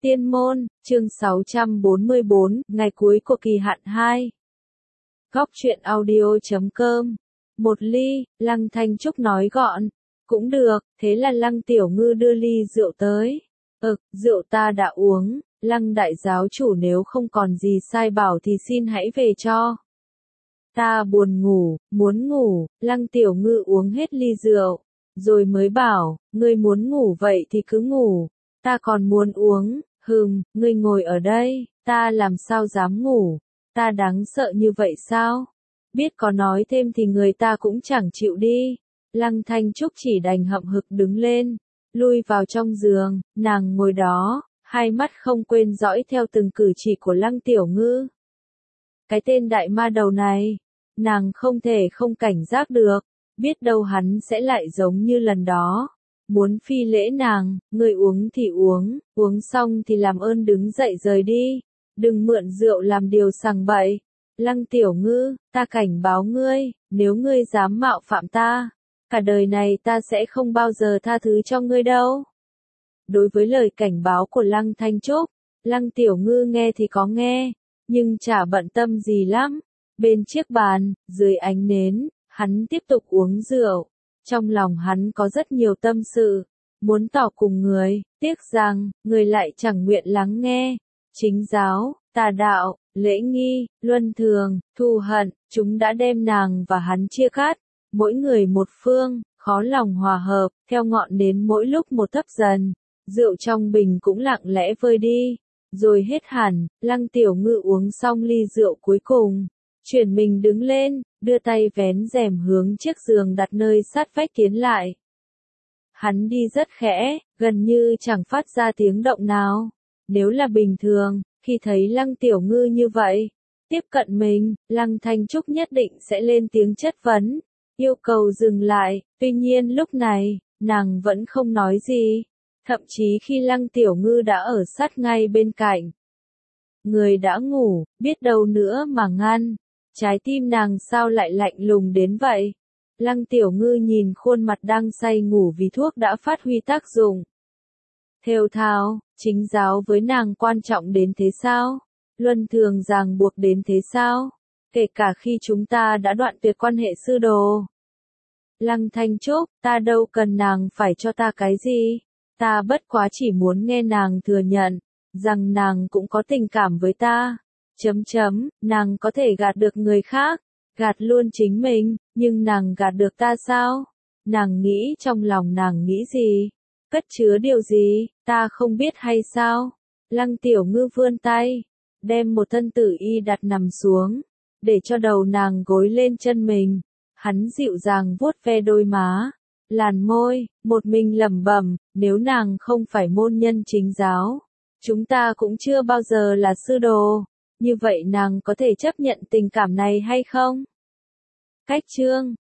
Tiên môn, chương 644, ngày cuối của kỳ hạn 2. Góc truyện audio.com. Một ly, Lăng Thanh Trúc nói gọn. Cũng được, thế là Lăng Tiểu Ngư đưa ly rượu tới. Rượu ta đã uống, Lăng đại giáo chủ nếu không còn gì sai bảo thì xin hãy về cho. Ta buồn ngủ, muốn ngủ, Lăng Tiểu Ngư uống hết ly rượu, rồi mới bảo, ngươi muốn ngủ vậy thì cứ ngủ, ta còn muốn uống. Ngươi ngồi ở đây, ta làm sao dám ngủ, ta đáng sợ như vậy sao? Biết có nói thêm thì người ta cũng chẳng chịu đi. Lăng Thanh Trúc chỉ đành hậm hực đứng lên, lui vào trong giường, nàng ngồi đó, hai mắt không quên dõi theo từng cử chỉ của Lăng Tiểu Ngư. Cái tên đại ma đầu này, nàng không thể không cảnh giác được, biết đâu hắn sẽ lại giống như lần đó. Muốn phi lễ nàng, ngươi uống thì uống xong thì làm ơn đứng dậy rời đi, đừng mượn rượu làm điều sằng bậy. Lăng Tiểu Ngư, ta cảnh báo ngươi, nếu ngươi dám mạo phạm ta, cả đời này ta sẽ không bao giờ tha thứ cho ngươi đâu. Đối với lời cảnh báo của Lăng Thanh Trúc, Lăng Tiểu Ngư nghe thì có nghe, nhưng chả bận tâm gì lắm. Bên chiếc bàn, dưới ánh nến, hắn tiếp tục uống rượu. Trong lòng hắn có rất nhiều tâm sự, muốn tỏ cùng người, tiếc rằng, người lại chẳng nguyện lắng nghe. Chính giáo, tà đạo, lễ nghi, luân thường, thù hận, chúng đã đem nàng và hắn chia cắt, mỗi người một phương, khó lòng hòa hợp, theo ngọn nến mỗi lúc một thấp dần, rượu trong bình cũng lặng lẽ vơi đi, rồi hết hẳn. Lăng Tiểu Ngư uống xong ly rượu cuối cùng, chuyển mình đứng lên, đưa tay vén rèm hướng chiếc giường đặt nơi sát vách tiến lại. Hắn đi rất khẽ, gần như chẳng phát ra tiếng động nào. Nếu là bình thường, khi thấy Lăng Tiểu Ngư như vậy, tiếp cận mình, Lăng Thanh Trúc nhất định sẽ lên tiếng chất vấn, yêu cầu dừng lại. Tuy nhiên lúc này, nàng vẫn không nói gì, thậm chí khi Lăng Tiểu Ngư đã ở sát ngay bên cạnh. Người đã ngủ, biết đâu nữa mà ngăn. Trái tim nàng sao lại lạnh lùng đến vậy? Lăng Tiểu Ngư nhìn khuôn mặt đang say ngủ vì thuốc đã phát huy tác dụng. Thều thào, chính giáo với nàng quan trọng đến thế sao? Luân thường ràng buộc đến thế sao? Kể cả khi chúng ta đã đoạn tuyệt quan hệ sư đồ. Lăng Thanh Trúc, ta đâu cần nàng phải cho ta cái gì? Ta bất quá chỉ muốn nghe nàng thừa nhận, rằng nàng cũng có tình cảm với ta. Nàng có thể gạt được người khác, gạt luôn chính mình, nhưng nàng gạt được ta sao? Nàng nghĩ trong lòng nàng nghĩ gì? Cất chứa điều gì, ta không biết hay sao? Lăng Tiểu Ngư vươn tay, đem một thân tử y đặt nằm xuống, để cho đầu nàng gối lên chân mình. Hắn dịu dàng vuốt ve đôi má, làn môi, một mình lẩm bẩm, nếu nàng không phải môn nhân chính giáo, chúng ta cũng chưa bao giờ là sư đồ. Như vậy nàng có thể chấp nhận tình cảm này hay không? Cách chương